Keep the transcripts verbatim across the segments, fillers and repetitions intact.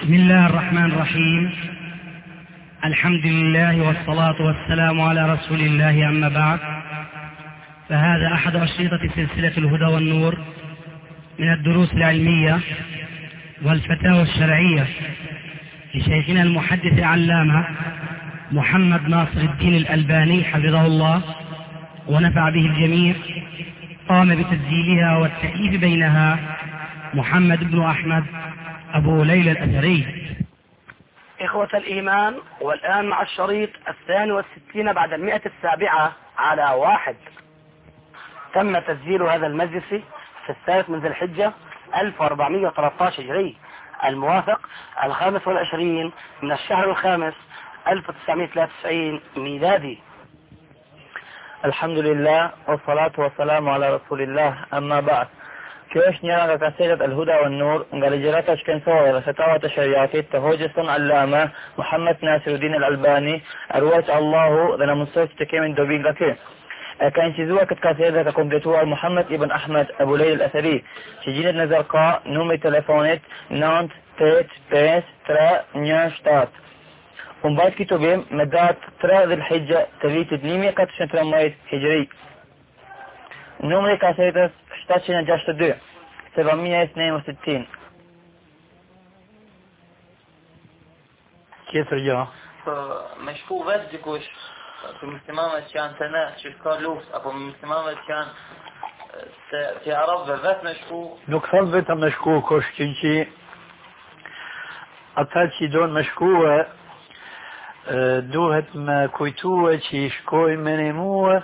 بسم الله الرحمن الرحيم. الحمد لله والصلاة والسلام على رسول الله، أما بعد، فهذا أحد أشرطة سلسلة الهدى والنور من الدروس العلمية والفتاوى الشرعية لشيخنا المحدث العلامة محمد ناصر الدين الألباني حفظه الله ونفع به الجميع. قام بتسجيلها والتأليف بينها محمد بن أحمد أبو ليلى الأثري. إخوة الإيمان، والآن مع الشريط الثاني والستين بعد المئة السابعة على واحد. تم تسجيل هذا المجلس في الثالث من ذي الحجة ألف وأربعمئة وثلاثة عشر هجري، الموافق الخامس والعشرين من الشهر الخامس ألف وتسعمئة وثلاثة وتسعين ميلادي. الحمد لله والصلاة والسلام على رسول الله، أما بعد. كيش نيران كاسيرة الهدى والنور قال جراتش كان سوى فتاوى تشريعاتي تهوجسن علامة محمد ناصر الدين الألباني أروات الله ذنا مستوى تكيمن دوبين لكي كان شزوة كاسيرة كومبليتوها محمد ابن أحمد أبو ليلى الأثري شجينة نزرقاء نومي تلفونت نانت تيت بيس ترى نياشتات ومبعد كتبهم مدات ترى ذي الحجة تليت دنيمي قتشن ترميت هجري نومي كاسيرة اشتاتشنا جاشت دو سبعمئة واثنين وستين. كيف رجع؟ مشكو بدكوش في مسلمان كان تنا شكار لوس أبو مسلمان كان في عرب ذات مشكو نكثر بيتا مشكو كوش كنشي أتالشي دون مشكوة دوهت ما كويتوة شي شكوي منموة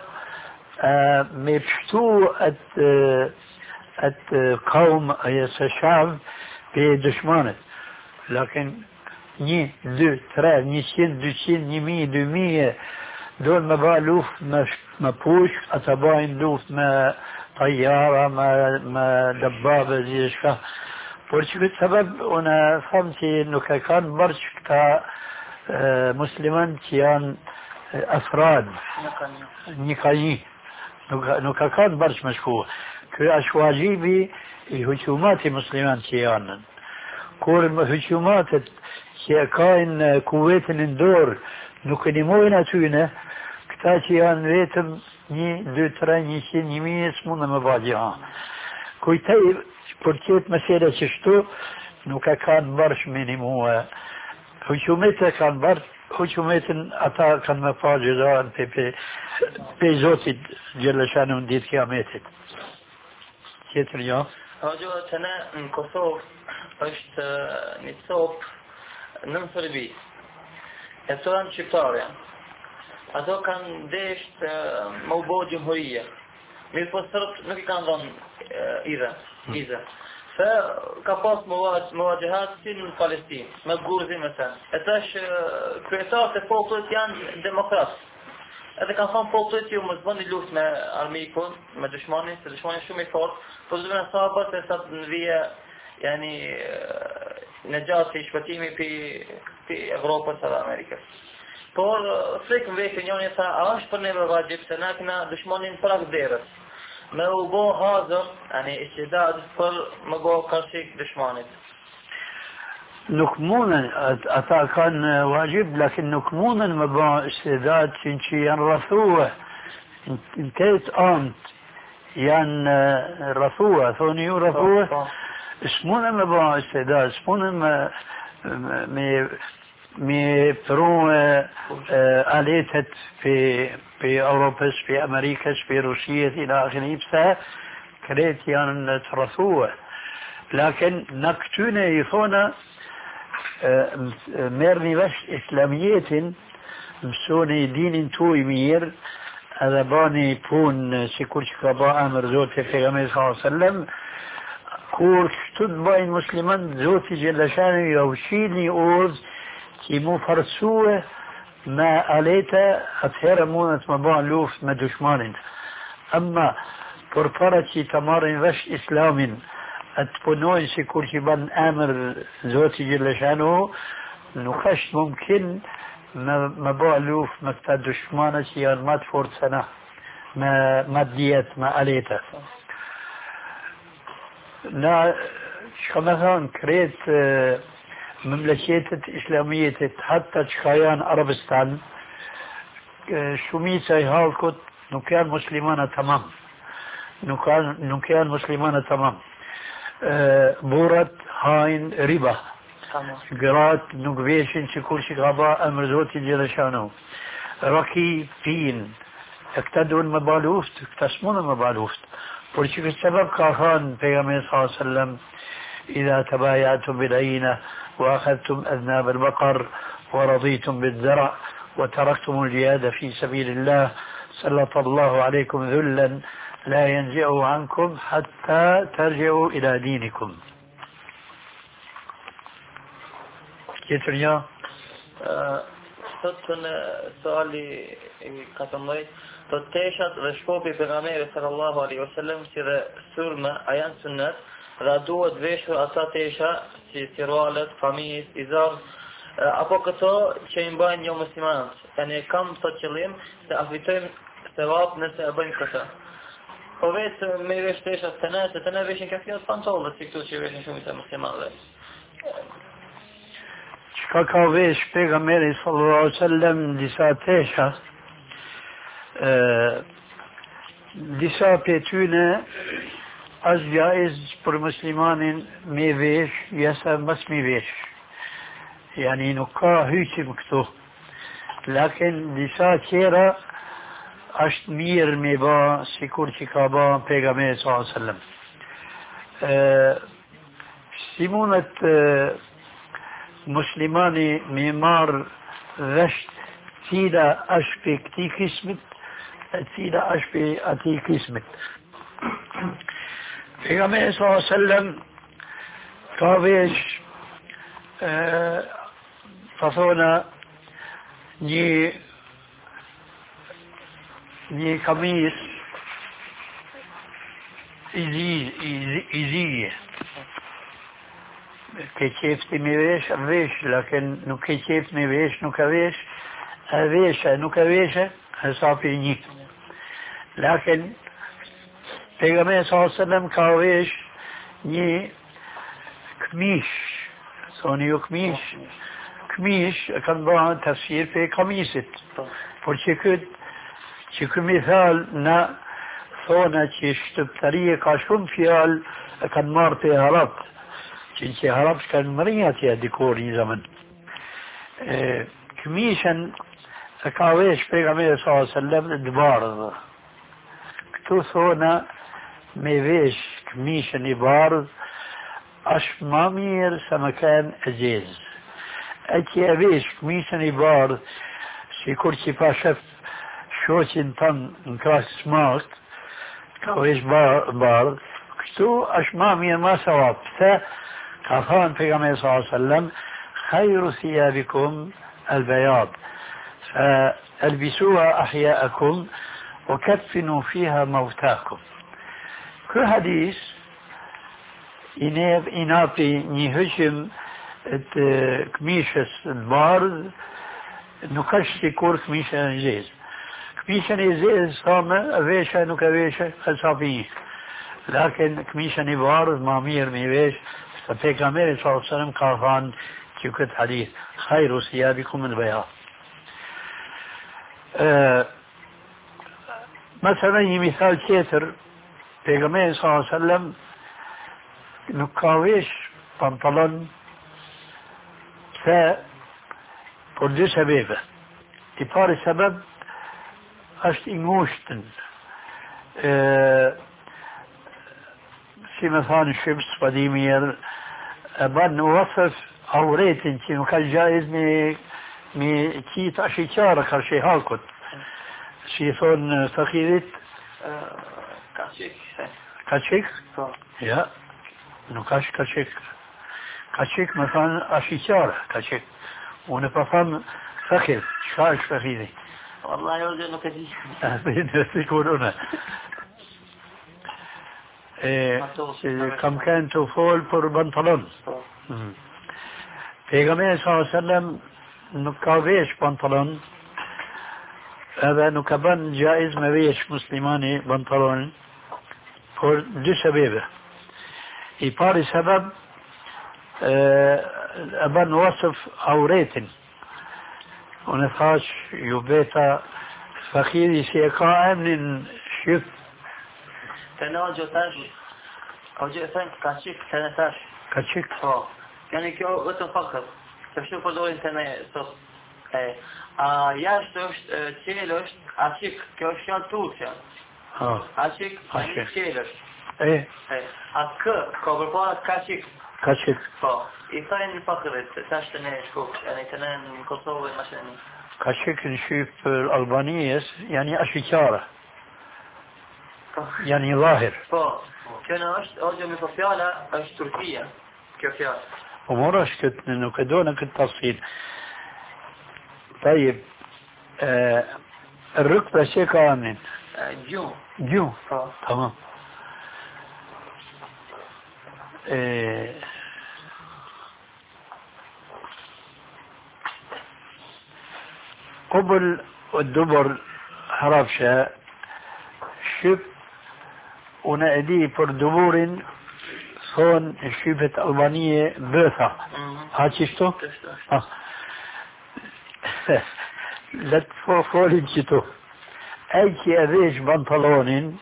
مبشتو ات ات قوم الشعب بدشمانه، لكن ني دو ترى نيشين دوشين نيمي دومية دول ما بالوف ما بوش أتباين لوف ما طيارة ما ما دبابة زي شكا برش بالسبب أنا فهمتي إنه كان برش كا مسلمان كيان أفراد نقايين نوكا كان برش مشكوه كي أشواجيبي هجومات المسلمان كيانا كور الهجومات كاين كويت اندور نكنمونا تونا كتاكيان ريتم ني دو ترى ني شي نيمي اسمونا مبادئها كويتاي بركيت مسيرة ششتو نوكا كان برش منمو هجومته كان برش هجومات أتا كان مفاجئان بي بي بي زوتي جل شانه ديت كيامته كيف اليوم؟ هاجو تنا كوسوف اشت نتصوب ننصر بي يسولان شكتار يعني هذا كان ديشت موضوع جمهورية ميفسرت نكي كان ظن إذا إذا فكفاص مواجهات من فلسطين مبقور زي مثلا اتاش كريتار تفوقت يعني ديمقراط هذا كان خان فوقتي ومزبان اللوث ما أرميكون ما دشماني دشماني شو ميفور فزبنا صابت تصد نبيا يعني نجاتي شبتيمي في في أوروبا سر أمريكا فور فليك مبيك يعني سا عاش فرني بواجب سناكنا دشماني فرق ديرس ما هو هذا يعني استعداد فر ما هو كرسي دشماني نكمونا أتا كان واجب، لكن نكمونا مبا استعداد شنشي رثوة انتهت آمت يان رثوة ثوني رثوة اسمونا مبا استعداد اسمونا ما مي مي برو آليتت في في أوروبا في أمريكا في روسيا إلى آخره بسا كريت يان رثوة، لكن نكتونا يثونا ميرني بس إسلاميات مسوني دين توي مير هذا باني بون سيكول شكابا أمر زوتي في غمي صلى الله عليه وسلم كور شتد باين مسلمان زوتي جلشاني يوشيني أوز كي مو فرسوه ما أليتا أتهير مونة مبان لوف ما دشمان، أما فرفرتي تمارن بس إسلام أتبنون سيكون شبان آمر زوتي جل شانه نخش ممكن ما بعلوف ما تدشمانة سيان ما تفور سنة ما ما ديت ما أليته نا شو مثلا كريت مملكتت إسلامية حتى تشخيان عربستان شميسة هالكت نكان مسلمان تمام نكان نكان مسلمان تمام أه بورت هاين ربا قرات نقبيشن شكول شغابا أمر زوتي جلشانو ركي فين اكتدون مبالوفت اكتسمون مبالوفت ولكن السبب كان پیغمبر صلى الله عليه وسلم إذا تبايعتم بالعينة وأخذتم أذناب البقر ورضيتم بالزرع وتركتم الجهاد في سبيل الله سلط الله عليكم ذلا لا ينزعه عنكم حتى ترجعوا إلى دينكم. كيف يا Sot në suali i katërmbëdhjetë, të teshat dhe shpopi pejgamberit sallallahu alaihi wasallam si dhe sulme a janë sunnet dhe duhet veshur ata tesha si sirvalet, kamis, izar apo këto që i mbajnë jo muslimanët. Tani kam të qëllim se afitojmë sevap nëse e bëjmë këtë. Po vetë me vesh teshat të ne, se të ne veshin kafionat pantollet si këtu që veshin shumica e muslimanëve. Ka ka vesh pejgamberi sallallahu alaihi wasallam disa tesha disa për tyne është jaiz për muslimanin me vesh jasa mas me vesh yani nuk ka hyqim këtu lakin disa tjera është mirë me ba sikur që ka ba pejgamberi sallallahu alaihi wasallam si mundet مسلماني ميمار رشت تيلا أشبي كتي كسمت تيلا أشبي أتي كسمت في غمي صلى الله عليه وسلم كافيش فصونا ني ني قميص إزي إزي ke qefti me vesh, vesh, lakin nuk ke qeft me vesh, nuk e vesh, e veshe, nuk e veshe, e sa për një. Lakin, pejgamberi sallallahu alaihi wasallam ka vesh një këmish, thoni ju këmish, këmish e kanë bëha tafsir për kamisit, por që këtë, që këmi thal na thona që shtëptarije ka shumë fjal e kanë marrë për harat, që që harap s'kanë mërinja tja dikor një zaman. Këmishën e ka vesh pejgamberi sallallahu alaihi wasallam në bardhë. Këtu thona me vesh këmishën i bardhë është ma mirë se më kanë e gjezë. E që e vesh këmishën i bardhë si kur që pa shëf shoqin tënë në krasë smakt ka vesh bardhë këtu është ma mirë ma savap. Pëse كفان في صلى الله عليه وسلم خير ثيابكم البياض فالبسوها أحياءكم وكفنوا فيها موتاكم. كل حديث إناب إنابي نهجم كميشة البارد نكشتي كور كميشة نجيز كميشة نجيز صامة أبيشة نكبيشة خلصابية لكن كميشة نبارد مامير ميبيش فبيغمبر صلى الله عليه وسلم قال عن كيف حديث خير ثيابكم البياض. أه مثلا مثال كثير بيغمبر صلى الله عليه وسلم نكاويش بنطلون ف por dy sebebe. I pari sebeb është i ngushtën. Si me thanë shqipës, pa di mirë, e banë në wasëf auretin që nuk ka gjaiz me, me qitë ashiqara, ka shi halkut. Si i thonë fakirit, Kachik. Kachik? Ja, nuk është kachik. Kachik me thanë ashiqara, kachik. Unë pa thamë fakir, qka është fakiri? Wallahi, o nuk e di. Në sikur unë. kam kanë të folë për pantalon. Pejgamberi sallallahu alaihi wasallam nuk ka vesh pantalon, edhe nuk ka bën jaiz me vesh muslimani pantalon për dy sebebe. I pari sebeb أبن وصف عوريتن ونفاش يبيتا فخيري سيقاء من شف تناجو تاش أو جئ ثانك كاشيك تنتاش كاشيك اه يعني كيو غتو فقط تشوف دول تنا صوت ايه آه ياش توش تشيلوش عشيك كيوشان توشان اه عشيك يعني عشيك. تشيلوش ايه ايه أك كوبربا كاشيك كاشيك اه إيثارين فقط تاش تنا شوف يعني تنا كوسوف مثلا كاشيك نشوف الألبانيس يعني أشيكارة يعني ظاهر اه كان أش أرجو من صفيالة أش تركيا كيوشان ومرش كنت انه كدونك التفصيل. طيب آه الركبة شيء كامل جو جو اه تمام. آه قبل والدبر حرفشة شب ونأدي پر دبور صون شبة ألبانية بوثا هاتشتو اه لا تفولي جتو ايكي اديش بنطلون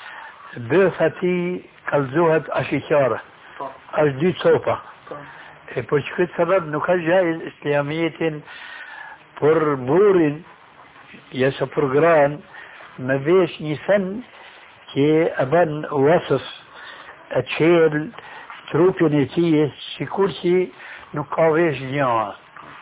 بوثتي كالزوهة اشيكارة اجدي صوفة بوشكت سبب نكجا الاسلامية پر بورين يسا برغران ما بيش نيسن كي ابن وصف اتشيل تروبينيتيه سيكورسي نقاويش ديان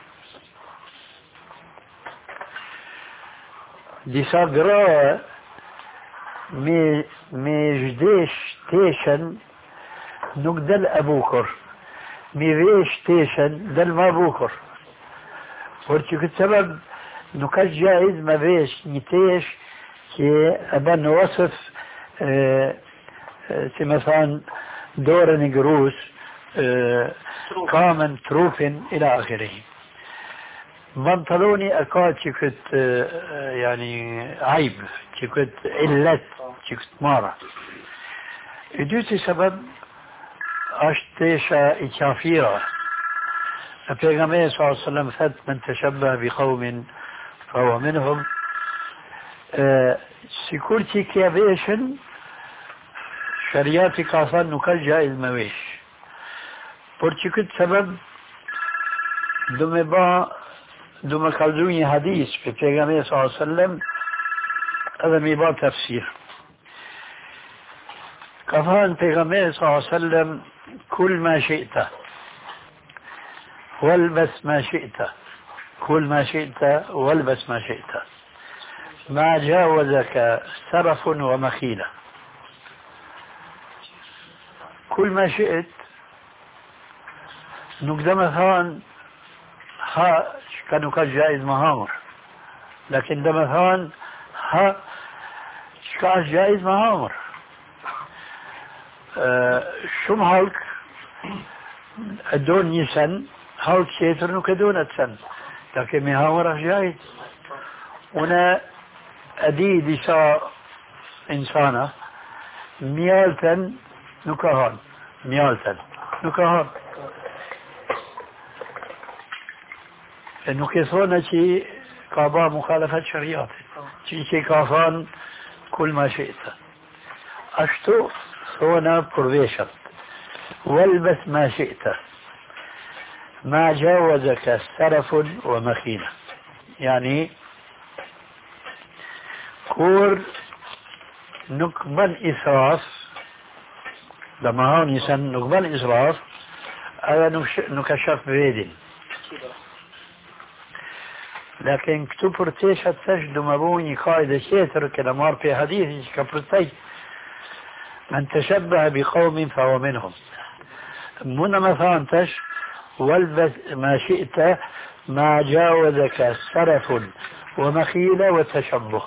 disa gra me me zhdesh teshen nuk del e bukur, me vesh teshen del ma bukur. Por që këtë sebeb nuk është gjaiz me vesh një tesh që e bën wasf si me thanë dorën e grus, kamën, trupin, ila akhirih. بنطلوني أكاد شكت يعني عيب شكت علت شكت مارة دوتي سبب أشتيشا إكافيرا النبي صلى الله عليه وسلم فت من تشبه بقوم فهو منهم سيكورتي كيابيشن شرياتي كافان نكجا المويش برشكت سبب دمبا دوما كالدوني حديث في پیغمبر صلى الله عليه وسلم هذا ميبا تفسير كفان پیغمبر صلى الله عليه وسلم كل ما شئت والبس ما شئت كل ما شئت والبس ما شئت ما جاوزك سرف ومخيلة كل ما شئت نقدم ثان ها كانوا كجائز مهامر لكن ده مثلا ها شكاش جائز مهامر أه شو مهالك الدون يسن هالك شيتر نكدون سن لكن مهامر جائز هنا أدي ديسا إنسانة ميالتن نكهان ميالتن نكهان انه كيصونا شي كابا مخالفة شريعة شي شي كافان كل ما شئت اشتو صونا برويشت والبس ما شئت ما جاوزك سرف ومخيلة يعني كور نقبل إسراف لما هون يسن نقبل إسراف هذا نكشف بيدن لكن كتو برتيشة تجد مبوني قاعدة شيتر كلمار في حديث كبرتي من تشبه بقوم فهو منهم من مثلا تش والبس ما شئت ما جاوزك سرف ومخيلة وتشبه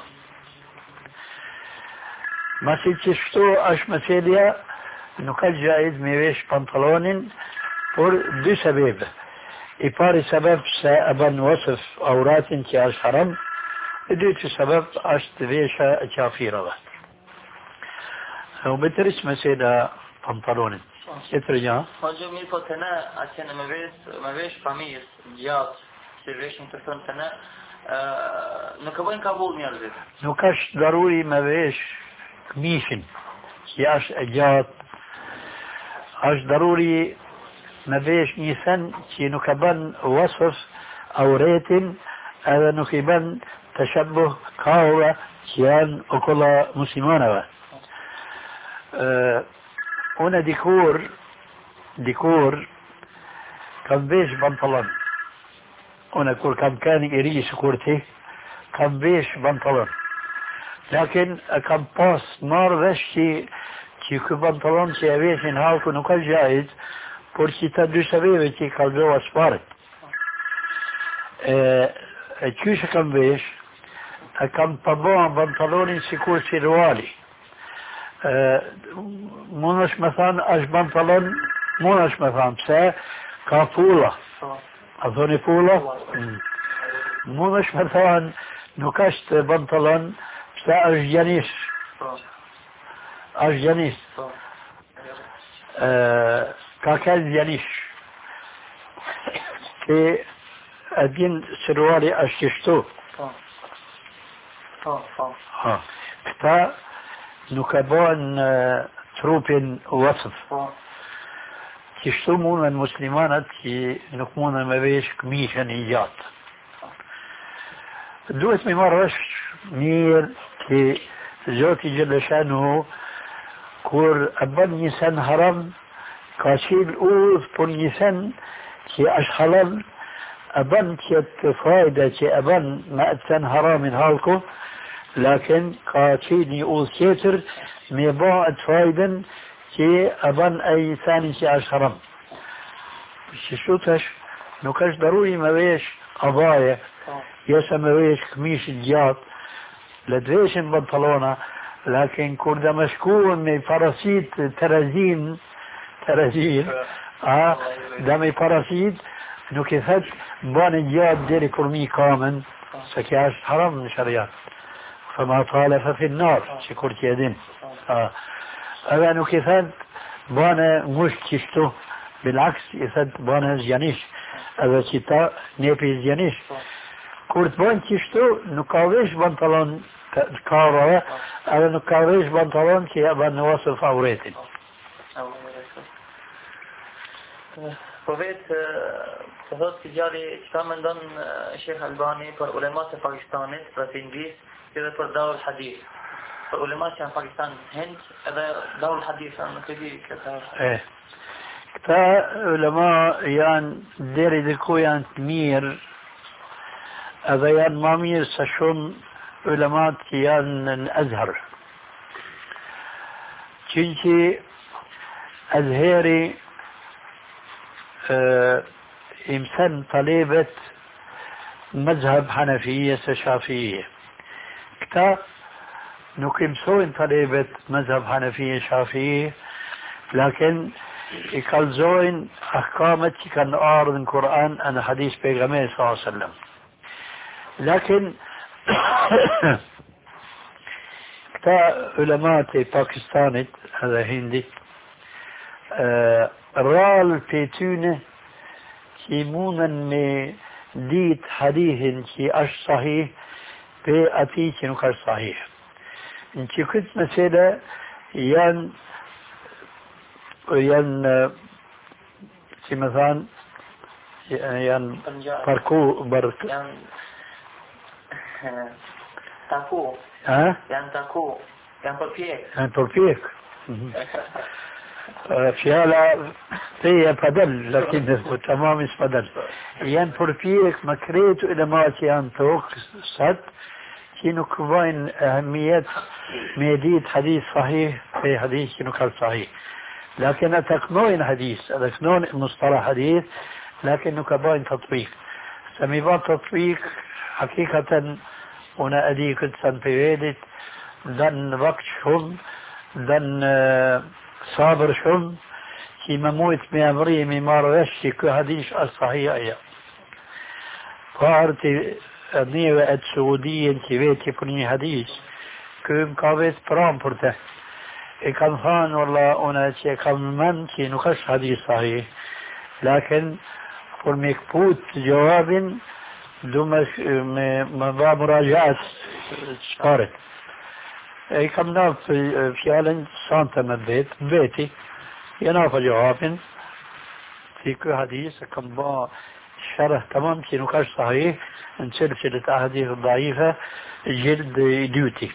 ما سيتشفتو اش مسيليا انه كان جائز ميويش بنطلون por dy sebebe. I pari sebeb se e bën wasf auratin që është haram, i dyti sebeb është vesha e qafirave. وبترس مسألة بنطلون Qëtër gjë. Po gjë mirë, po të ne, atje në me vesh, me vesh familjes, gjatë, që veshim të thënë të ne, nuk e bëjnë kabull njerëzit. Nuk është daruri me vesh këmishin, që është e gjatë, është daruri me vesh një sen që nuk e bën wasëf auretin, edhe nuk i bën të shabbuh kauve që janë okolla muslimaneve. Unë dikur, dikur, kam vesh pantalon. Unë kur kam qenë i ri sikur ti, kam vesh pantalon. Lakin e kam pas marrë vesh që që kë pantalon që e veshin halku nuk është gjajt, por që ta dy sebeve që i kalzova shparit. E, e qyshe kam vesh, e kam përboha pantalonin sikur si ruali. Mund është me thanë, është pantalon, mund është me thanë, pse ka pula. A thoni pula? Mm. Mund është me thanë, nuk është pantalon, pse është gjanish. është gjanish. Ka këllë gjanish. Që e din se ruali është qështu. Këta nuk e bën trupin wasëf. Qështu mundën muslimanat që nuk mundën me vesh këmishën i gjatë. Duhet me marrë është mirë që Zoti Gjellëshanu kur e bën një sen haram ka qil udhë për një sen që është halal e bën që të fajda që e bën me të sen haramin halku lakin ka qil një udhë qëtër me ba të fajden që e bën e i seni që është haram. Që shutash nuk është daruri me vesh abaje jese me vesh këmishit gjatë le të veshin pantalona lakin kur dhe me shkuën me parasit terazin terazin a dhe me parasit nuk i thet bane gjatë deri kur mi kamen se kja është haram në shariat fa ma tale fa finnar që kur që edin edhe nuk i thet bane ngush qishtu bilaks i thet bane zjanish edhe që ta nepi zjanish kur të bënë qishtu nuk ka vesh pantalon karave edhe nuk ka vesh pantalon që e banë në wasë favoretin. Po vetë të thotë si gjalli që ka me ndonë Shekh Albani për ulemat e Pakistanit, për Indis, edhe për Darul Hadith. Për ulemat që në Pakistan Hind edhe Darul Hadith në këti këta. E, këta ulema janë deri dhe ku janë të mirë edhe janë ma mirë sa shumë ulemat që janë në Azhar. Qënqi Azheri imsen talebet مذهب حنفية شافعية كتا نكمسوين طلبة مذهب حنفية شافعية لكن يكالزوين أحكامت كان أعرض القرآن أنا حديث بيغمير صلى الله عليه وسلم لكن كتا علماء باكستاني هذا هندي رال بيتونه كيمونا من ديت حديث كي أش صحيح بي أتي كي نكر صحيح انتي كنت مثلا ين ين كي مثلا ين بركو برك ين تاكو ها ين تاكو ين بربيك ين بربيك فيها هي بدل لكن تمام بدل ين بربيك مكريت إلى ما تيان توك صد كينو كوين أهمية ميديت حديث صحيح في حديث كينو كان صحيح لكن أتقنون حديث أتقنون مصطلح حديث لكن كباين تطبيق سميبان تطبيق حقيقة هنا أدي كنت سنبيدت دن وقت شم دن صابر شم كي مموت ميامري ميمار وشي كو حديث الصحيح أيا فارتي نيوة السعودية كي بيتي فرني حديث كم كابت برام برته كان خان والله أنا شيء كم من شيء نقش حديث صحيح لكن والمكبوت جواب دوما ما مراجعة شارك اي كم ناف فعلا سانتا من بيت بيتي يناف جواب في كل حديث كم با شرح تمام شيء نقش صحيح ان سلسلة احاديث ضعيفة جلد ديوتي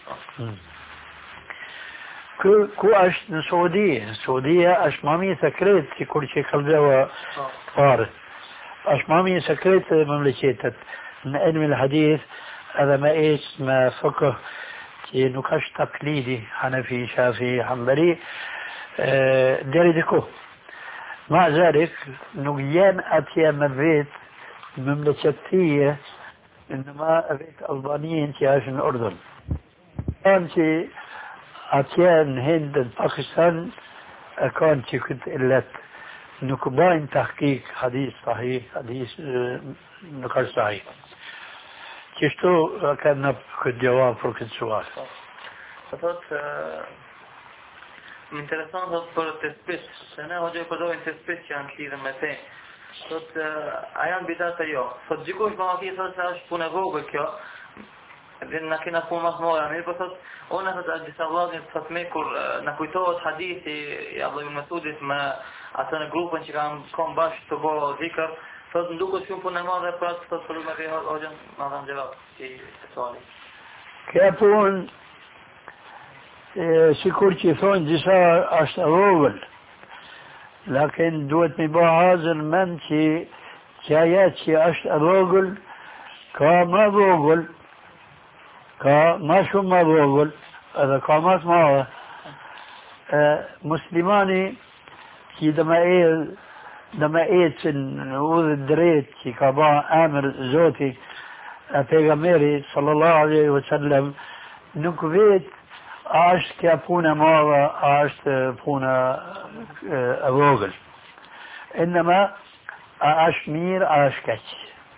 كو كو اش السعودية السعودية اش مامي سكرت في كل شيء قلبها فارس اش مامي سكرت مملكتت من علم الحديث هذا ما ايش ما فقه في نقاش تقليدي حنفي شافعي حنبلي اه ديردكو مع ذلك نقيان اتيا مبيت مملكتية انما ابيت البانيين في الاردن كان أتيان هند باكستان كان كنت إلت نكباين تحقيق حديث صحيح حديث نقاش صحيح كشتو كان نبقى الجواب فوق السؤال فقط interessant att för tespit sen har jag på då en tespit jag kliver med sig så att ayan bidata jag så djikosh ma fi så så puna gogo kyo لأن كنا نقول مصنوع يعني بس أنا هذا الجسالات تسميكور نكويتوت حديثي يا عبد المسعود ما أصلا جروب إن شكام كم باش تبغى ذكر فندوق شو بنا ما ذا بس تصل ما فيها أوجن ما ذا جواب في سؤالي كابون سيكورتي ثون جسا أشتغل لكن دوت مباعز من شي جايات شي أشتغل كما بقول كا ما شو ما بقول هذا كامات ما هو مسلماني كي دما ايه دما ايه نوذ الدريت كي كابا امر زوتي پیغمبري صلى الله عليه وسلم نكويت عاشت كابونا مارا عاشت بونا اوغل انما عاشمير عاشكش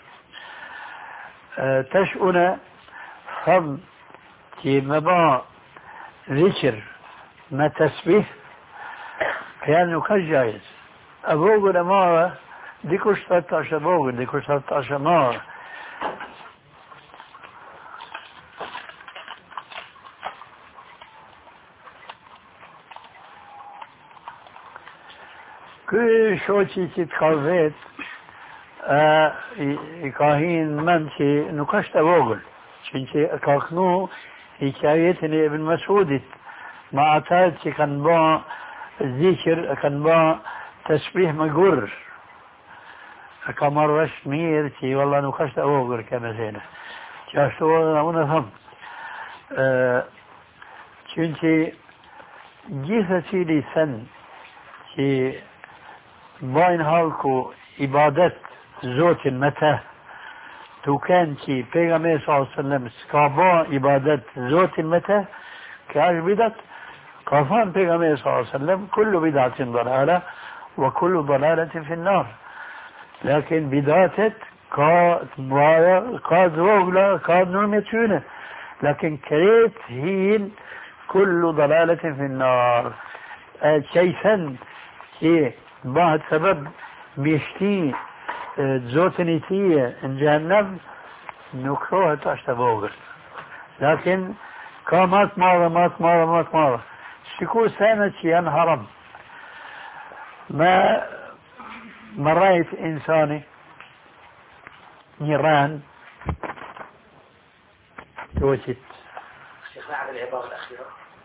تشؤنا هم كي مبا ذكر ما تسبيح كان كجايز أبوغ الأمارة ديكوش تلتاش أبوغ ديكوش تلتاش أمارة كل شوشي تتخذت يكاهين منشي نكشت أبوغل شنشي كاخنو حكايتني ابن مسعود ما أعتاد كان با ذكر كان با تسبيح مقر كمر رشمير تي والله نخشت أوغر كما زينة شاشتو أنا هم شنشي جيثتي لي سن تي باين هالكو عبادت زوت متى تو كان شي پیغمبر صلى الله عليه وسلم سكابا عبادت زوت متى كاش بدت كافان پیغمبر صلى الله عليه وسلم كل بدعة ضلالة وكل ضلالة في النار لكن بدعة كاد مرايا كاد روغلا كاد نرمتونه لكن كريت هين كل ضلالة في النار شيئا شيء بعد سبب بيشتي زوتنيتية ان جهنم نكروها تشتبوغر لكن كامات مرة مات مرة مات مرة شكو سنة شيئا هرم ما ما رأيت إنساني نيران توجد شيخنا على العبارة الأخيرة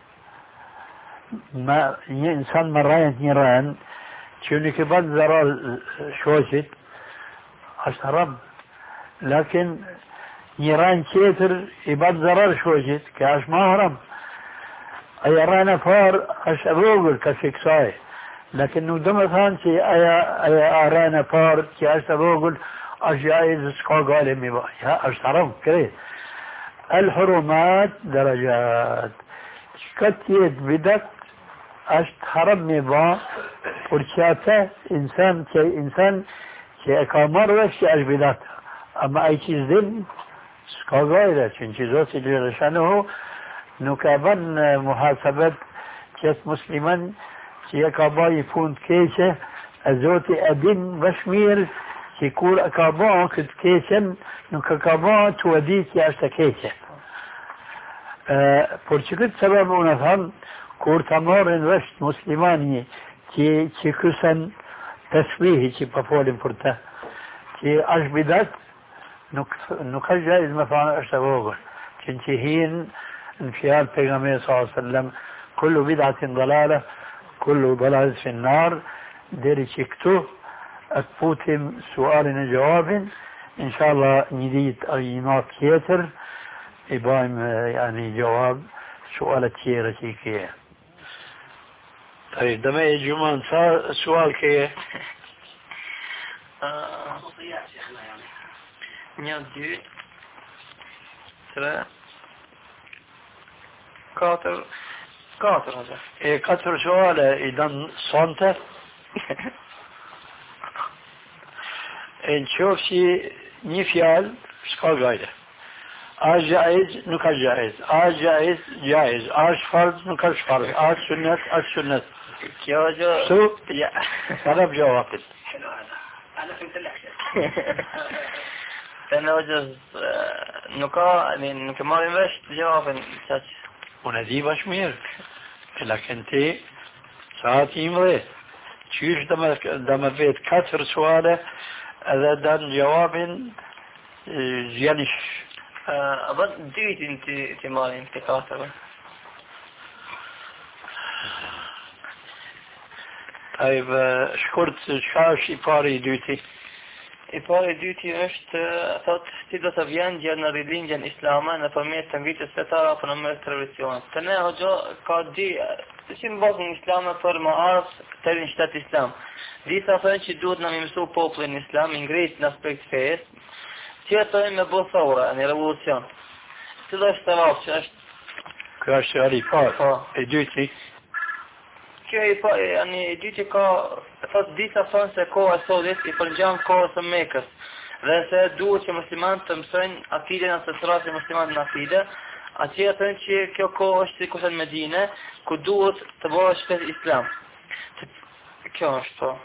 ما إنسان ما رأيت نيران شوني كبد زرار شوشت أشرب لكن نيران كيتر يبد زرار شوشت كاش ما هرم أي رانا فار أش أبوغل كسكساي لكن ندم ثانتي أي أي رانا فار كاش أبوغل أش جايز سكا قال ميبا يا أش حرام كريه الحرمات درجات كتيت بدك أش حرام ميبا ورشاته إنسان كي إنسان كي أكامر وش أش بدك أما أي شيء ذن سكا قال شن شيء زوجي لرشانه نكابن محاسبة qëtë musliman që e ka bëj punë të keqe, e Zoti e din më mirë që kur e ka bëj këtë keqen, nuk e ka bëj të e di që është e keqe. Por që këtë sebeb unë e thamë, kur të marrin vesh muslimani që, që kësen tesbihi që pa folim për të, që është bidat, nuk, nuk është gjaiz me thanë është e vogër. Që në që hinë në fjallë pejgamberi sallallahu alaihi wasallam, kullu bidatin dalale, kullu dalalet fin nar, deri që këtu e të putim sualin e gjawabin, inshallah një dit a një natë tjetër, i bajmë yani gjawab sualet tjera që i kje. طيب دماء الجمان صار سؤال كي një, dy, tre, katër, katër atë. E katër suale i dan sonte. E në qofë që një fjalë, s'ka gajde. A jaiz, nuk ka jaiz. A jaiz, jaiz. A është fard, nuk është fard. A është sunnet, është sunnet. Kjo gjë... Su? Ja. Talab gjawapit. Të në gjës nuk ka, nuk e marim vesh të gjawapin qaq. Unë e di bash mirë. E lakin ti, sa ati im dhe, qysh dhe me vetë katër suale, edhe dan gjawabin zjanish. A bët dytin të marim të katërve. طيب shkurt çka është i pari i dyti? I pari i dyti është thot si do të vjen gjë në rilindjen islame nëpërmjet të ngritjes fetare apo nëpërmjet tradicionit. Të ne hoxha ka di si në bazën islame për më ardh të në shtat islam. Disa thonë që duhet na mësu popullin islam i ngrit në aspekt fes, tjerë thonë me bëu thora në revolucion. Cila është e vallë që është Kjo është ari i parë. E dyti Kjo i pa, yani i dyti ka, thot disa thonë se koha e sotit i përngjan kohës së Mekës, dhe se duhet që muslimanët të mësojnë akide në të sërasi muslimanët në akide, atje thonë që kjo kohë është si kushe në Medine, ku duhet të bëhet shtet islam. Kjo është po.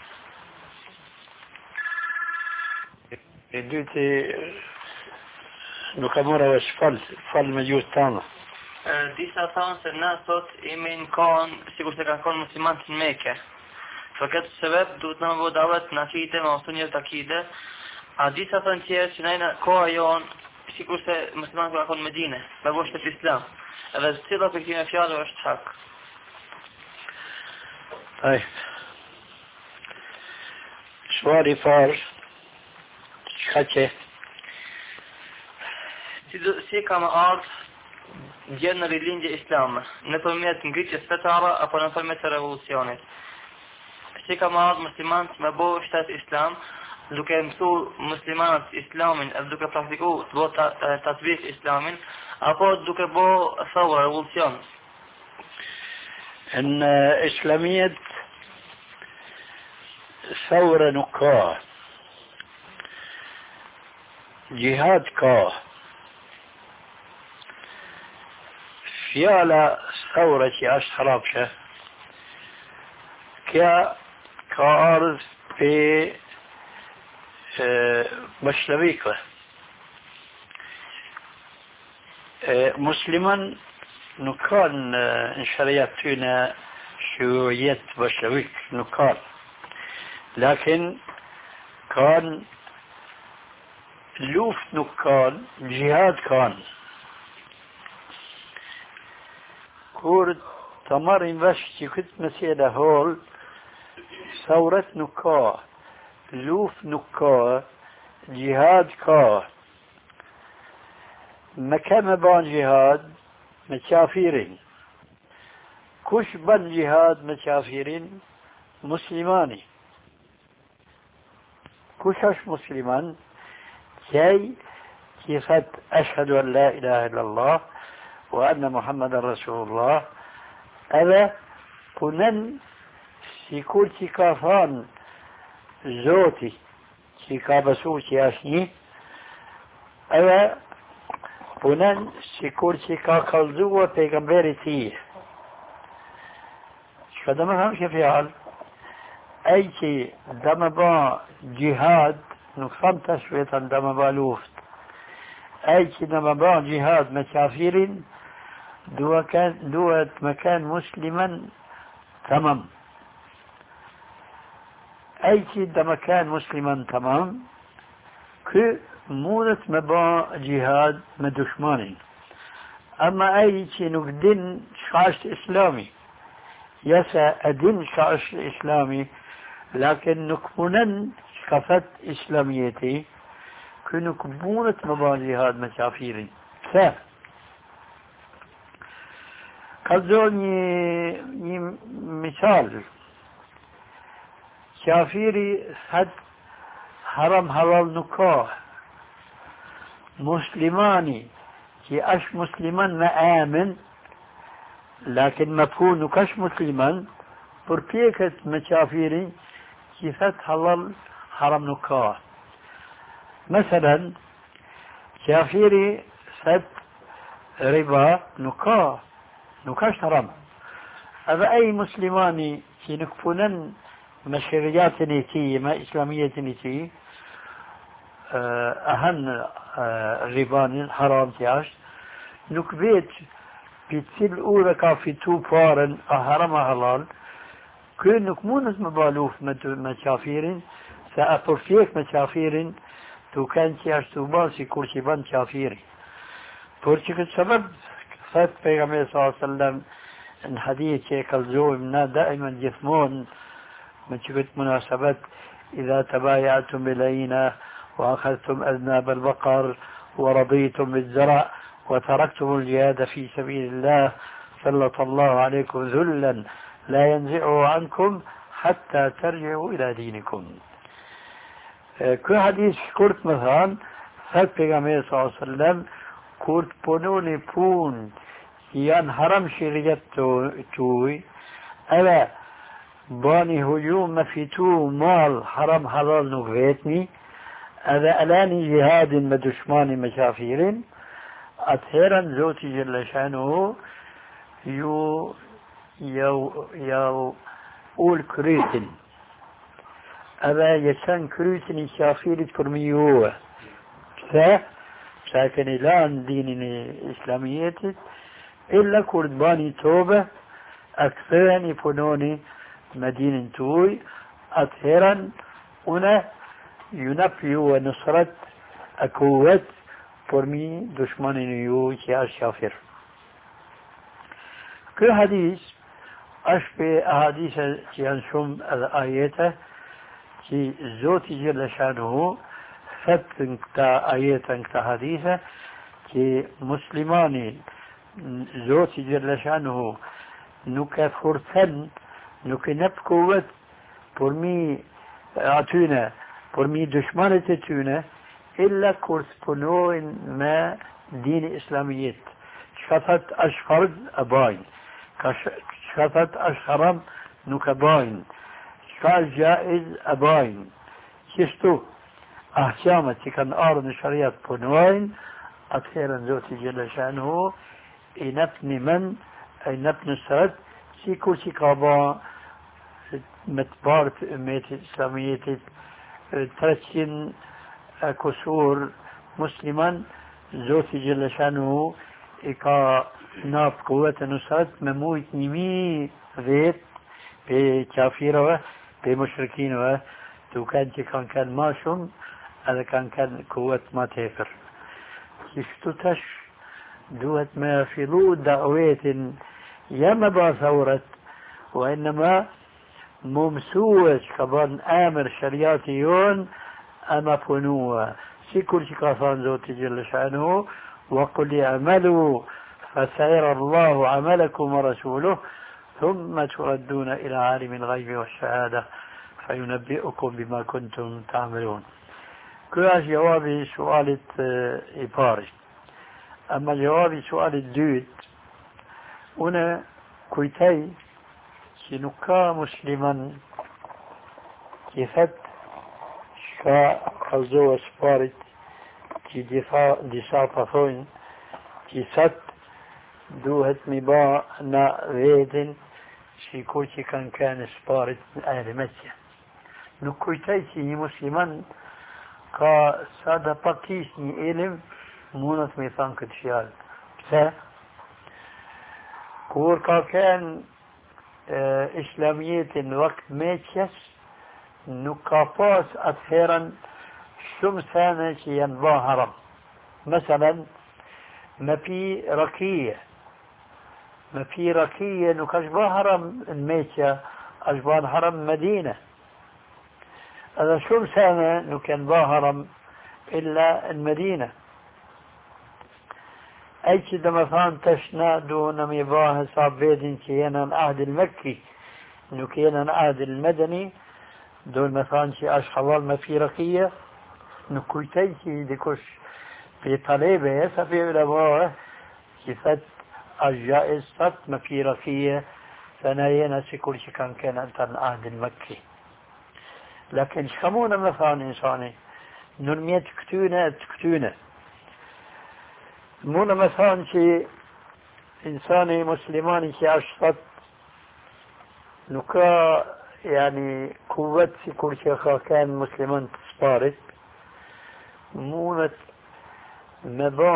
E dyti nuk e mora vesh fal, fal me gjuhë tanë. Disa thonë se na sot imi në kohën, sikur se ka kohën muslimanët në Mekë. Për këtë sebeb duhet në më bëu davet në akide, më mësu njërë të akide, a disa thonë tjerë që najna koha jonë, sikur se muslimanët ka kohën në Medine, me bëu shtet islam. Edhe cila për këtime fjallë është hak. Aj. Shvari farë, qka që? Si, si ka më ardhë gjë në rilindje islame, nëpërmjet ngritjes fetare apo nëpërmjet revolucionit. Si ka më ardhë muslimanët me bëu shtet islam, duke mësu muslimanët islamin edhe duke praktiku të bëu tatbik islamin, apo duke bëu thawra revolucion. Në islamiet thawra nuk ka, jihad ka. Fjala thawra që është harapshe, kja ka ardhë për bashkëlavikve. Musliman nuk kanë në shariat tyne shujet bashkëlavik, nuk kanë. Lakin kanë luft nuk kanë, jihad kanë. Kur të marrin vesh që këtë mesele hol, thawret nuk ka, luft nuk ka, jihad ka. Me ka me ban jihad me qafirin. Kush ban jihad me qafirin? Muslimani. Kush është musliman? Qaj që thët ashhadu an la ilaha illallah وأن محمد رسول الله ألا كنن سيكون تكافان زوتي تكابسو تياشني ألا كنن سيكون تكاكالزو وبيغمبري تيه فده مثلا كيف يعال أي شيء دم با جهاد نقصان تشوية دم با لوفت أي شيء دم با جهاد مسافرين دو كان دوت مكان مسلما تمام أي شيء دم كان مسلما تمام كي مونت مبا جهاد مدشماني أما أي شيء نقدن شعش إسلامي يسا أدن شعش إسلامي لكن نكمنن شخفت إسلاميتي كي نكمونت مبا جهاد مسافرين ف قصدوني مثال كافيري حد حرم حلال نكاح مسلماني كي أش مسلمان ما آمن لكن مفهوم نكاش مسلمان بربيكت مكافيري كي فت حلال حرم نكاح مثلا كافيري فت ربا نكاح نكاش حرام هذا أي مسلماني كي نكفونن مشريات نيتي ما إسلامية نيتي أهن ربان حرام تياش نكبيت بيتصير أولى كافي تو بارن أحرم حلال كل نكمونت مبالوف مشافيرين سأبرفيك مشافيرين تو كان تياش تو باسي كورشي بان شافيري برشك السبب فات بيغمي صلى الله عليه وسلم الحديث شيك الزوم دائما جثمون من شكت مناسبة إذا تبايعتم بالعينة وأخذتم أذناب البقر ورضيتم بالزرع وتركتم الجهاد في سبيل الله سلط الله عليكم ذلا لا ينزعه عنكم حتى ترجعوا إلى دينكم. كل حديث كورت مثلا فات بيغمي صلى الله عليه وسلم كورت بونوني بون يان حرم شريت توي ألا باني هجوم ما في تو مال حرام حلال نغيتني هذا ألاني جهاد مدشمان مشافيرين أطهيرا زوتي جل شانه يو يو يو أول كريتن هذا يسان كريتن شافيري كرميوه ف لكن الآن دين إسلاميتي إلا كردباني توبة أكثرني بنوني مدينة توي أطهرا هنا ينفي ونصرت أكوت فرمي دشمن يو يا شافر كل حديث أشبه أحاديث ينشم الآيات كي زوتي جل شانه فتن تا آيات تا حديثة كي مسلماني زوتي جل شانه نكفرتن نكنب قوت برمي أعطينا برمي دشمنة تتونا إلا كورسبونوين ما دين إسلاميات شفت أشفرد أباين شفت أشهرم نكباين شفت جائز أباين شستو أحكامة كان آرن شريعة بونوين أخيرا زوتي جل شأنه إنبني من أي نبني السرد سيكو سيكابا متبارت أميت إسلامية ترسين كسور مسلما زوتي جل شأنه إكا ناب قوة نصرت مموت نمي ذات بكافيرة بمشركين تو كان كان كان ماشم هذا كان كان قوة ما تفر يشتتش دوت ما في لو دعوات يما باثورت وإنما ممسوش كبان آمر شرياتيون أما فنوة سيكل شكاثان زوتي جل شأنه وقل اعملوا فسيرى الله عملكم ورسوله ثم تردون إلى عالم الغيب والشهادة فينبئكم بما كنتم تعملون. كل جوابي سؤال إباري. أما جوابي سؤال الدود هنا كويتاي شنكا مسلما كيفت شكا قلزو سبارت كي دفاع دفاع فثوين كي ست دوهت مبا نا ريدن sikur që kanë kanë sparit ahli Mekë. Nuk kujtoj që një musliman ka sa da pakis një ilim mundet me thanë këtë fjalë. Pse? Kur ka kanë islamiyetin në vakt Mekës, nuk ka pas atëherën shumë sene që janë ba haram. Mesela me pi rakije. Me pi rakije nuk është ba haram në Mekë, është ba haram në Medine. Edhe shumë sene nuk janë ba haram illa në Medine. Ai që dhe me thanë tash na duhet në mi ba hesab vedin që jenë në ahdil Mekki, nuk jenë në ahdil Medeni, duhet me thanë që është halal me pi rakije, nuk kujtej që dikush për talebe e sa për ulema që thët është jaiz sot me pi rakije, fëna jena sikur që kanë kënë të në ahdil Mekki. Lakin që ka mune me thanë insani, nën mjetë këtyne e të këtyne. Mune me thanë që insani muslimani që është sot nuk ka yani kuvet si kur që ka kënë musliman të sparit, mundet me ba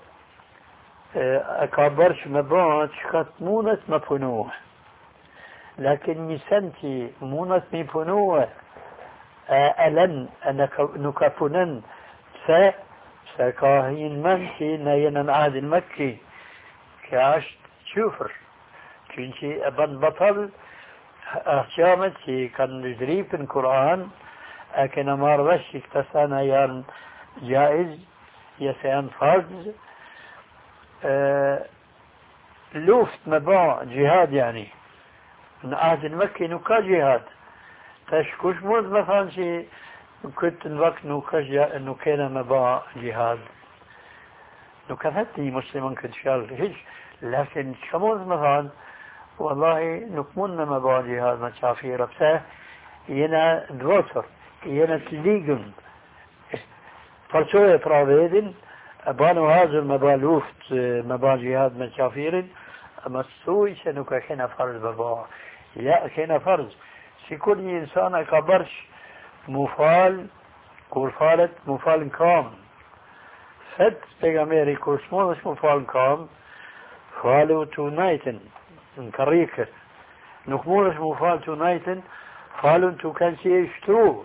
e ka bërsh me ba që ka të mundet me punuhe. Lakin një sen që mundet me punuhe ألن أنك نكافنن س سكاهين منتي نين عهد المكي كاش شوفر كنشي أبن بطل أحشامتي كان نجري في القرآن أكن مارش اكتسانا يان جائز يسيان فرض أه لوفت مباع جهاد يعني من عهد المكي نكا جهاد تشكوش مود مثلا شي كنت الوقت نوكش نوكينا مبا جهاد نوكفتني مسلما كنت شال هيج لكن شموز مثلا والله نكملنا مبا جهاد ما شافي ربسه ينا دوتر ينا تليجن فرشوية ترابيدن أبانو هذا المبا لوفت مبا جهاد ما شافيرن أما السوي شنوكا كنا فرز ببا لا كنا فرز في كل إنسان كبرش مفال كل فالت مفال كام فد بيغاميري كل سمونش مفال كام فالو تو نايتن نكريك نكمونش مفال تو نايتن فالو تو كان شيء يشترو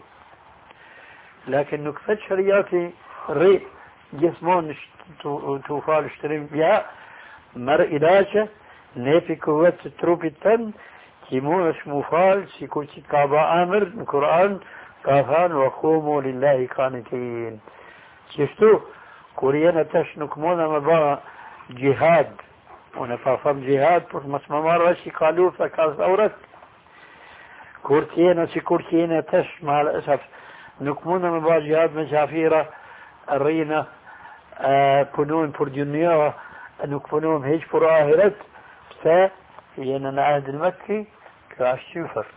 لكن نكفت شرياتي ري جسمون تو فال اشتري بيها مر إلاجة نيفي قوة تروبي التن كيمونش مفال سيكون كابا أمر القرآن كافان وقوموا لله قانتين شفتوا كوريانا تشنك مونا مبا جهاد ونفافم جهاد بس مسمار وشي قالوا فكاز أورت كورتينا سي كورتينا تش مع الأسف نكمونا مبا جهاد مشافيرة الرينا آه بنون بور دنيا نكمونهم هيج بور آهرت بسا ينا عهد المكي كاش شوفر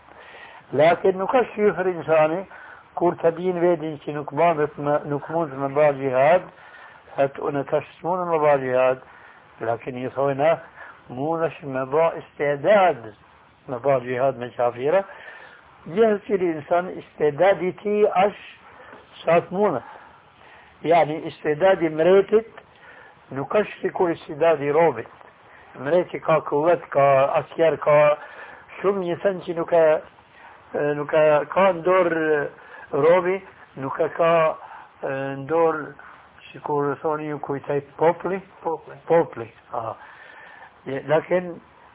لكن نكاش شوفر إنساني كور تبين بيدين كي نكمان نكمون من بعض جهاد حتى أنا تشسمون من بعض جهاد لكن يسوينا مونش من بعض استعداد من بعض جهاد من شافيرة جهل كي الإنسان استعدادتي أش ساتمونة يعني استعدادي مريتت نكاش في كل استعدادي روبت مريتي كا قوت كا أسير كا شم يسنشي نكا نكا كان دور روبي نكا كا دور شكور ثاني كويتاي بوبلي بوبلي آه لكن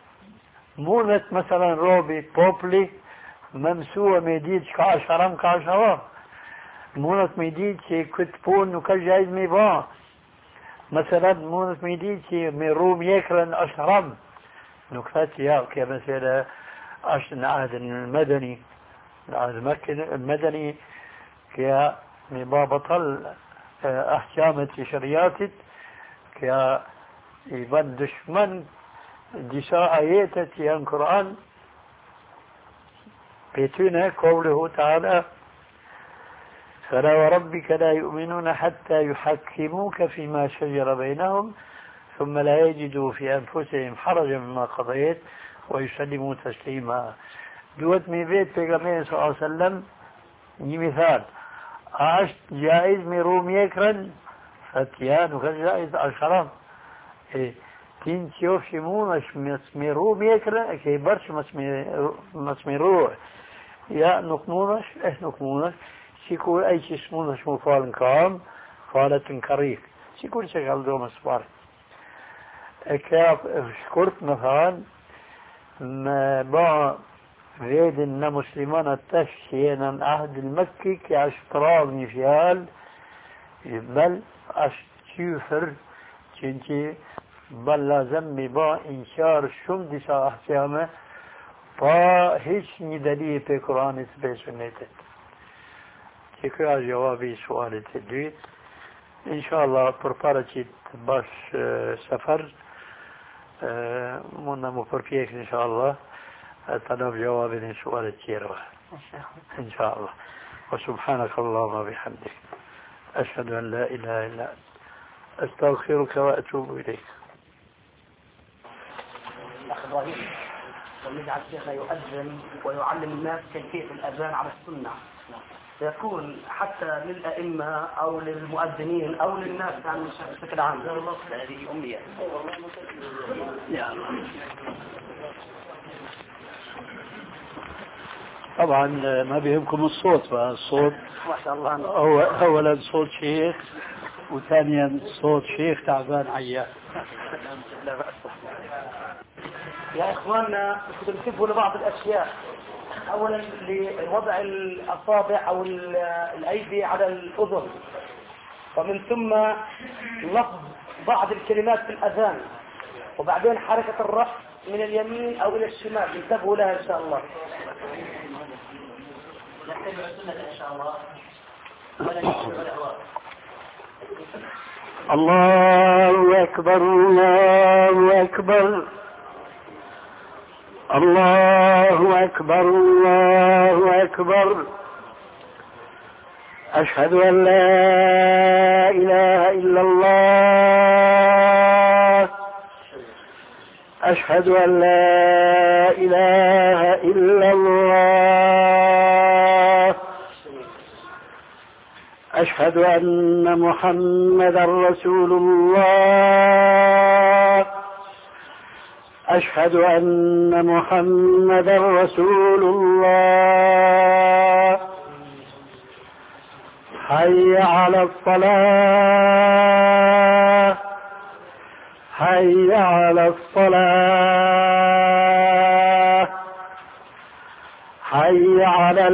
مونت مثلا روبي بوبلي ممسوة ميديد كعشرم كعشرة مونت ميديد شي كتبون نكا جايز ميبان مثلا مونت ميديد شي ميروم يكرن أشرم نكفت يا كمثلا أشن عهد المدني العهد المدني كيا مبا بطل أحكامة شرياتت كيا يبان دشمن دشاء آياتت يا القرآن بيتنا قوله تعالى فلا وربك لا يؤمنون حتى يحكموك فيما شجر بينهم ثم لا يجدوا في أنفسهم حرجا مما قضيت ويسلموا تسليما. دوت من بيت پیغمبر صلى الله عليه وسلم مثال عشت جائز من روم يكرن فتيان وكان جائز عشرة إيه تين تشوف شمون مسمي روم يكرن كي برش مسمي مسمي روح يا نقمونش إيه نقمونش سيكون أي شيء اسمونش مفعول كام فعلة كريك سيكون شغال دوم أسبار كيف شكرت مثلا ما با غيد إن مسلمان تشينا عهد المكي كأشتراغ نفيال بل أشتيفر چنچه بل لازم با انشار شم دسا احکامه با هیچ ندلی په قرآن به سنت که که جوابی سوالت دوید انشاءالله پرپاره چید باش سفر منا مپرپیک انشاءالله طلب جواب این سوالت چیروه انشاءالله وسبحانك اللهم وبحمدك أشهد أن لا إله إلا أنت أستغفرك وأتوب إليك. أخ إبراهيم ونجعل شيخنا يؤذن ويعلم الناس كيفية الأذان على السنة يكون حتى للأئمة أو للمؤذنين أو للناس يعني بشكل عام. هذه أمنية. طبعا ما بيهمكم الصوت الصوت ما شاء الله. أولا صوت شيخ وثانيا صوت شيخ تعبان عيان. لا بأس. يا إخواننا كنتم تنتبهوا لبعض الأشياء. أولا لوضع الأصابع أو الأيدي على الأذن ومن ثم لفظ بعض الكلمات في الأذان وبعدين حركة الرأس من اليمين أو إلى الشمال انتبهوا لها إن شاء الله. نتبع السنة إن شاء الله ولا نتبع الأهواء. الله أكبر الله أكبر الله أكبر الله أكبر أشهد أن لا إله إلا الله أشهد أن لا إله إلا الله أشهد أن محمدا رسول الله أشهد أن محمدا رسول الله حي على الصلاة حي على الصلاة حي على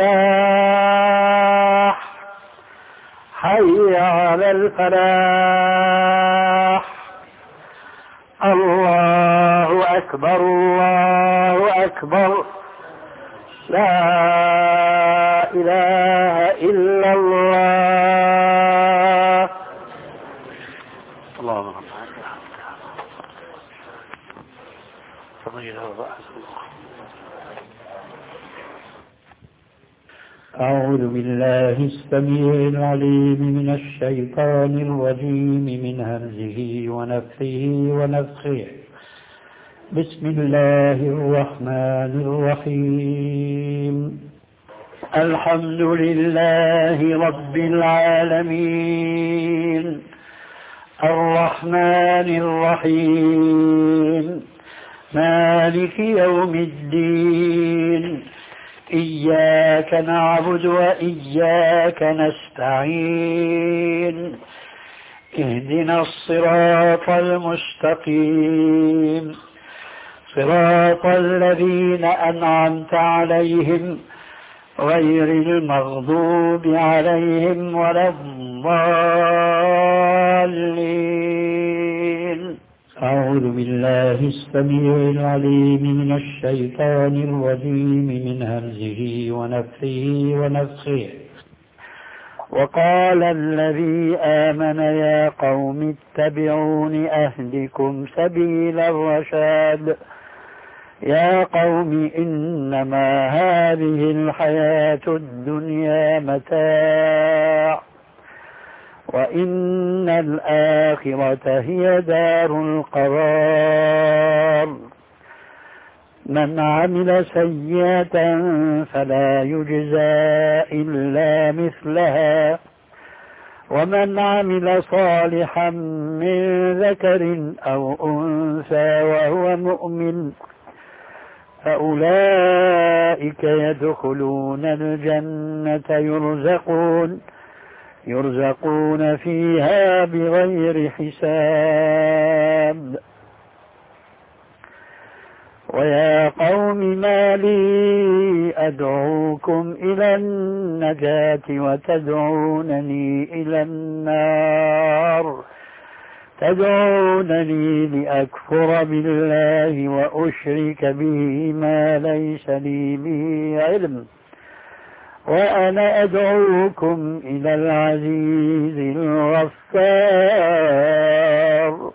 الفلاح حي على الفلاح الله أكبر الله أكبر لا إله إلا الله. اللهم أعوذ بالله السميع العليم من الشيطان الرجيم من همزه ونفخه ونفخه. بسم الله الرحمن الرحيم. الحمد لله رب العالمين الرحمن الرحيم مالك يوم الدين إياك نعبد وإياك نستعين اهدنا الصراط المستقيم صراط الذين أنعمت عليهم غير المغضوب عليهم ولا الضالين. أعوذ بالله السميع العليم من الشيطان الرجيم من همزه ونفخه ونفخه. وقال الذي آمن يا قوم اتبعون أهدكم سبيل الرشاد يا قوم إنما هذه الحياة الدنيا متاع وإن الآخرة هي دار القرار من عمل سيئة فلا يجزى إلا مثلها ومن عمل صالحا من ذكر أو أنثى وهو مؤمن فأولئك يدخلون الجنة يرزقون يرزقون فيها بغير حساب. ويا قوم ما لي أدعوكم إلى النجاة وتدعونني إلى النار تدعونني لأكفر بالله وأشرك به ما ليس لي به علم وأنا أدعوكم إلى العزيز الغفار.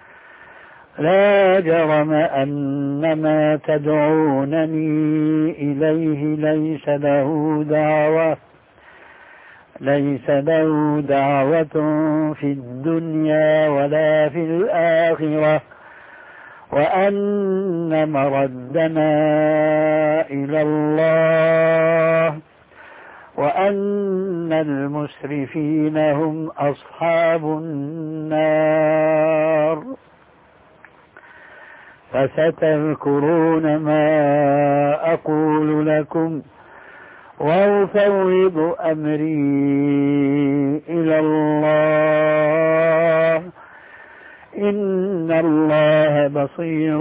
لا جرم أن ما تدعونني إليه ليس له دعوة ليس له دعوة في الدنيا ولا في الآخرة وأن مردنا إلى الله وأن المسرفين هم أصحاب النار. فستذكرون ما أقول لكم وأفوض أمري إلى الله إن الله بصير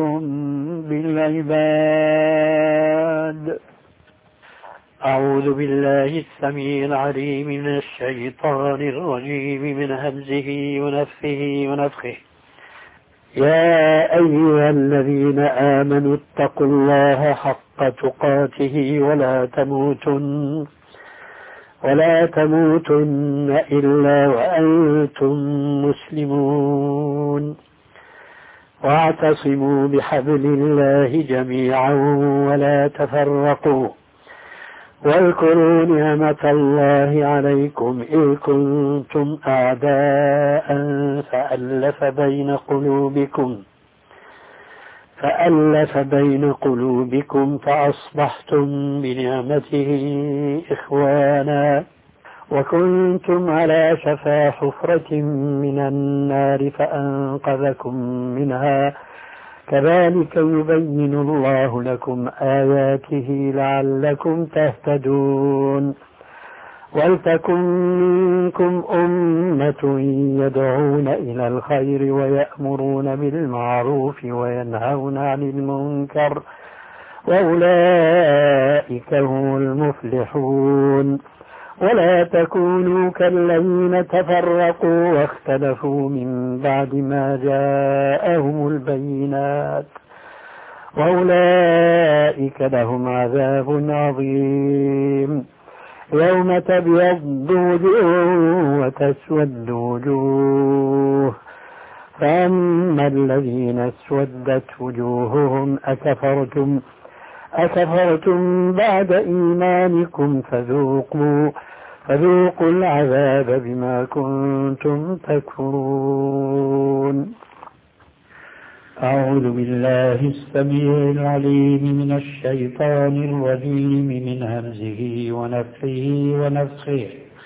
بالعباد. أعوذ بالله السميع العليم من الشيطان الرجيم من همزه ونفخه ونفخه. يا أيها الذين آمنوا اتقوا الله حق تقاته ولا تموتن ولا تموتن إلا وأنتم مسلمون واعتصموا بحبل الله جميعا ولا تفرقوا واذكروا نعمة الله عليكم إذ كنتم أعداء فألف بين قلوبكم فألف بين قلوبكم فأصبحتم بنعمته إخوانا وكنتم على شفا حفرة من النار فأنقذكم منها كذلك يبين الله لكم آياته لعلكم تهتدون. ولتكن منكم أمة يدعون إلى الخير ويأمرون بالمعروف وينهون عن المنكر وأولئك هم المفلحون. ولا تكونوا كالذين تفرقوا واختلفوا من بعد ما جاءهم البينات وأولئك لهم عذاب عظيم. يوم تبيض وجوه وتسود وجوه فأما الذين اسودت وجوههم أكفرتم أكفرتم بعد إيمانكم فذوقوا فذوقوا العذاب بما كنتم تكفرون. أعوذ بالله السميع العليم من الشيطان الرجيم من همزه ونفخه ونفخه.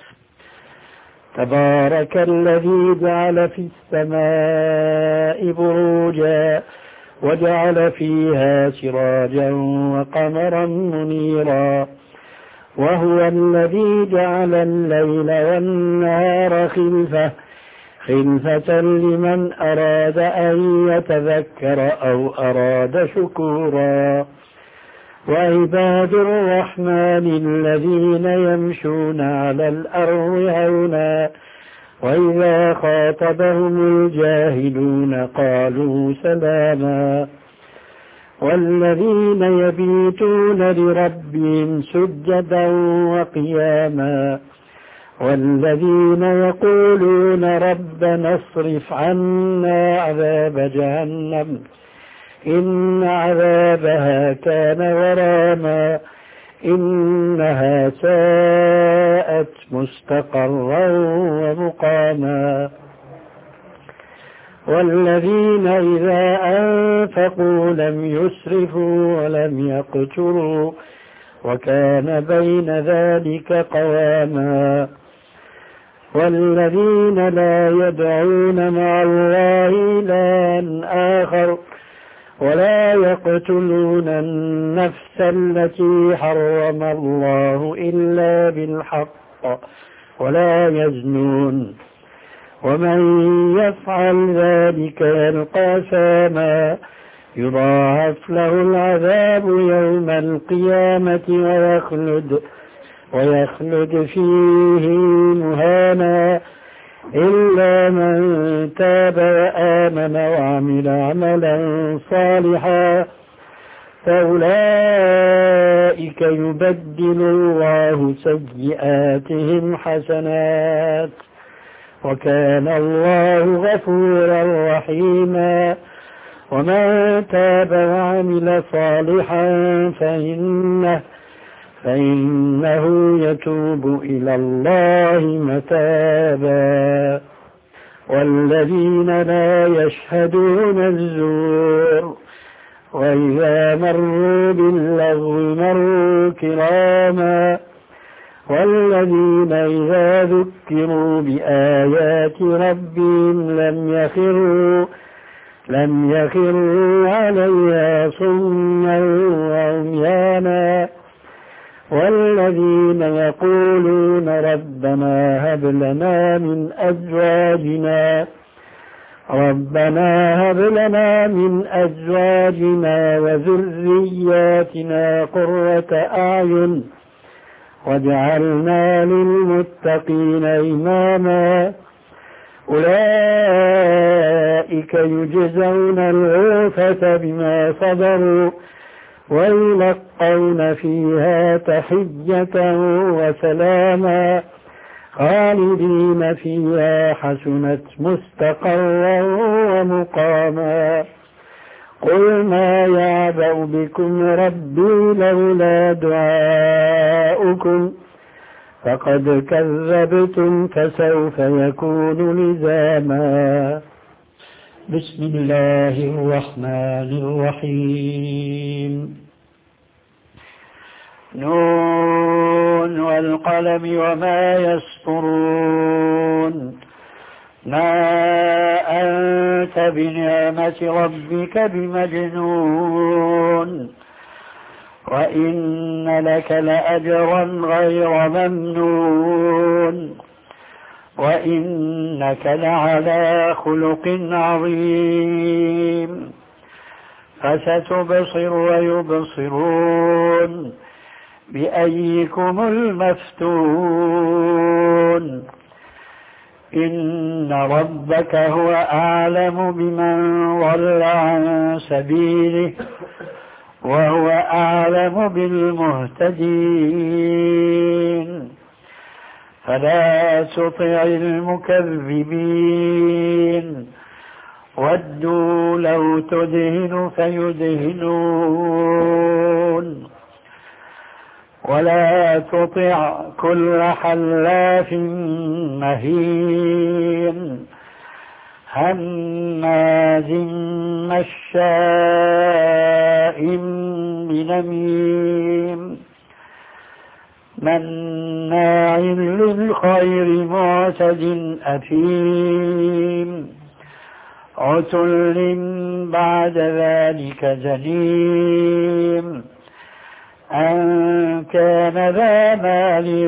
تبارك الذي جعل في السماء بروجا وجعل فيها سراجا وقمرا منيرا وهو الذي جعل الليل والنهار خلفة خلفة لمن أراد أن يتذكر أو أراد شكورا. وعباد الرحمن الذين يمشون على الأرض هونا وإذا خاطبهم الجاهلون قالوا سلاما. والذين يبيتون لربهم سجدا وقياما والذين يقولون ربنا اصرف عنا عذاب جهنم إن عذابها كان غراما إنها ساءت مستقرا ومقاما. والذين إذا أنفقوا لم يسرفوا ولم يقتروا وكان بين ذلك قواما والذين لا يدعون مع الله إلها آخر ولا يقتلون النفس التي حرم الله إلا بالحق ولا يزنون ومن يفعل ذلك يلقى أثاما يضاعف له العذاب يوم القيامة ويخلد ويخلد فيه مهانا إلا من تاب وآمن وعمل عملا صالحا فأولئك يبدل الله سيئاتهم حسنات وكان الله غفورا رحيما ومن تاب وعمل صالحا فإنه فإنه يتوب إلى الله متابا والذين لا يشهدون الزور وإذا مروا باللغو مروا كراما والذين إذا ذكروا بآيات ربهم لم يخروا لم يخروا عليها صما وعميانا والذين يقولون ربنا هب لنا من أزواجنا ربنا هب لنا من أزواجنا وذرياتنا قرة أعين واجعلنا للمتقين إماما أولئك يجزون الغرفة بما صبروا ويلقون فيها تحية وسلاما خالدين فيها حسنت مستقرا ومقاما قل ما يعبأ بكم ربي لولا دعاؤكم فقد كذبتم فسوف يكون لزاما بسم الله الرحمن الرحيم نون والقلم وما يسطرون ما أنت بنعمة ربك بمجنون وإن لك لأجرا غير ممنون وإنك لعلى خلق عظيم فستبصر ويبصرون بأيكم المفتون إن ربك هو أعلم بمن ضل عن سبيله وهو أعلم بالمهتدين فلا تطع المكذبين ودوا لو تدهن فيدهنون ولا تطع كل حلاف مهين هماز مشاء بنميم مناع للخير معتد أثيم عتل بعد ذلك زنيم أن كان ذا مال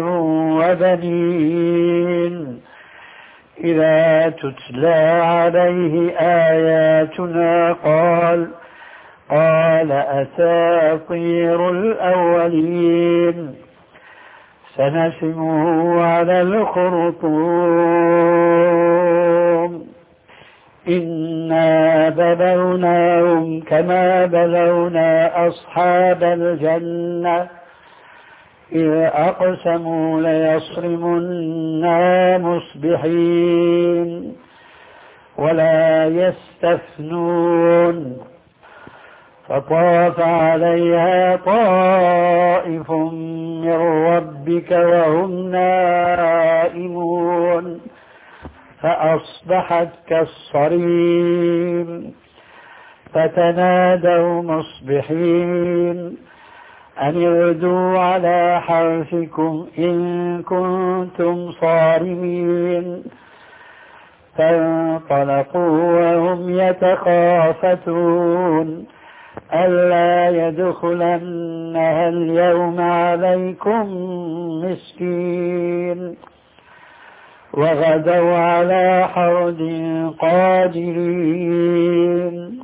وبنين إذا تتلى عليه آياتنا قال قال أساطير الأولين سنسمه على الخرطوم إنا بلوناهم كما بلونا أصحاب الجنة إذ أقسموا ليصرمنا مصبحين ولا يستثنون فطاف عليها طائف من ربك وهم نائمون فأصبحت كالصريم فتنادوا مصبحين أن اغدوا على حرثكم إن كنتم صارمين فانطلقوا وهم يتخافتون ألا يدخلنها اليوم عليكم مسكين وغدوا على حرد قادرين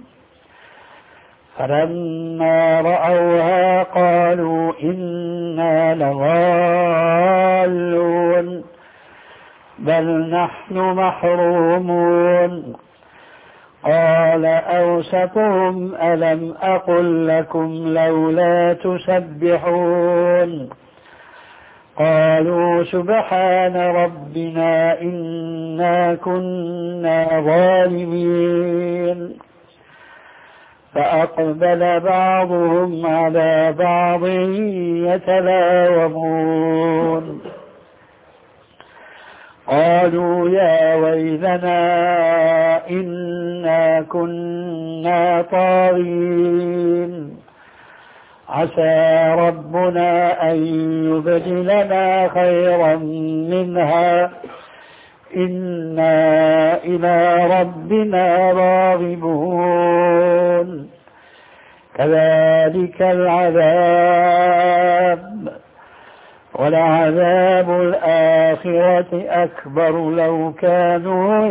فلما رأوها قالوا إنا لضالون بل نحن محرومون قال أوسطهم ألم أقل لكم لولا تسبحون قالوا سبحان ربنا إنا كنا ظالمين فأقبل بعضهم على بعض يتلاومون قالوا يا ويلنا إنا كنا طاغين عسى ربنا أن يبدلنا خيرا منها إنا إلى ربنا راغبون كذلك العذاب ولعذاب الآخرة أكبر لو كانوا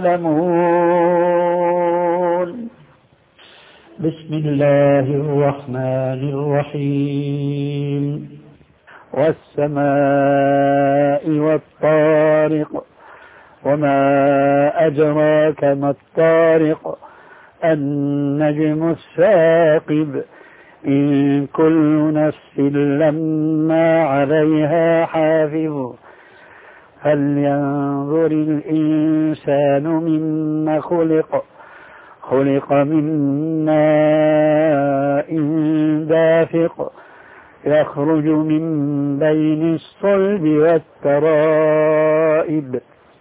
يعلمون بسم الله الرحمن الرحيم والسماء والطارق وما أدراك ما الطارق النجم الثاقب إن كل نفس لما عليها حافظ فلينظر الإنسان مما خلق خلق من ماء دافق يخرج من بين الصلب والترائب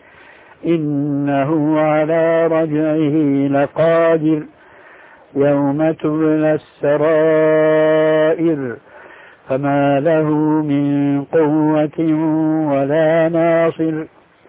إنه على رجعه لقادر يوم تبلى السرائر فما له من قوة ولا ناصر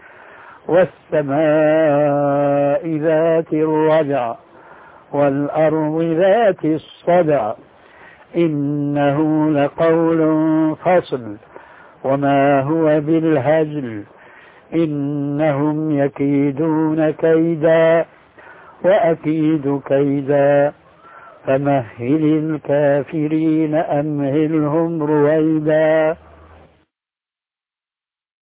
والسماء ذات الرجع والأرض ذات الصدع إنه لقول فصل وما هو بالهزل إنهم يكيدون كيدا وأكيد كيدا فمهل الكافرين أمهلهم رويدا